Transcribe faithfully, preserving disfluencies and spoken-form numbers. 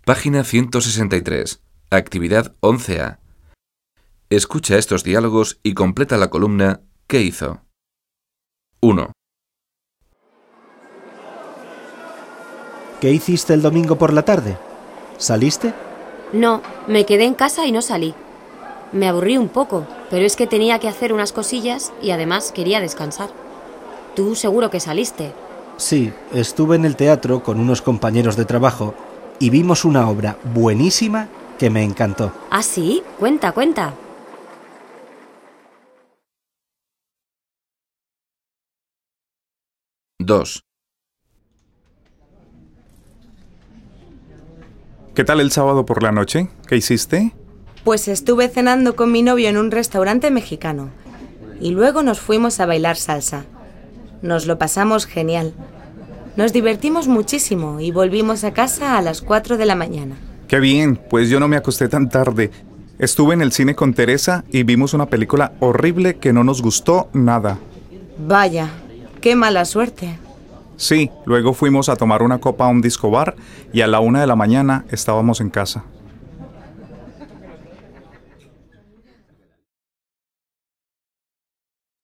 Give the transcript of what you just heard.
Página ciento sesenta y tres. Actividad once A. Escucha estos diálogos y completa la columna ¿Qué hizo? uno. ¿Qué hiciste el domingo por la tarde? ¿Saliste? No, me quedé en casa y no salí. Me aburrí un poco, pero es que tenía que hacer unas cosillas y además quería descansar. Tú seguro que saliste. Sí, estuve en el teatro con unos compañeros de trabajo y vimos una obra buenísima que me encantó. ¿Ah, sí? Cuenta, cuenta. dos. ¿Qué tal el sábado por la noche? ¿Qué hiciste? Pues estuve cenando con mi novio en un restaurante mexicano y luego nos fuimos a bailar salsa. Nos lo pasamos genial. Nos divertimos muchísimo y volvimos a casa a las cuatro de la mañana. ¡Qué bien! Pues yo no me acosté tan tarde. Estuve en el cine con Teresa y vimos una película horrible que no nos gustó nada. Vaya, qué mala suerte. Sí, luego fuimos a tomar una copa a un disco bar y a la una de la mañana estábamos en casa.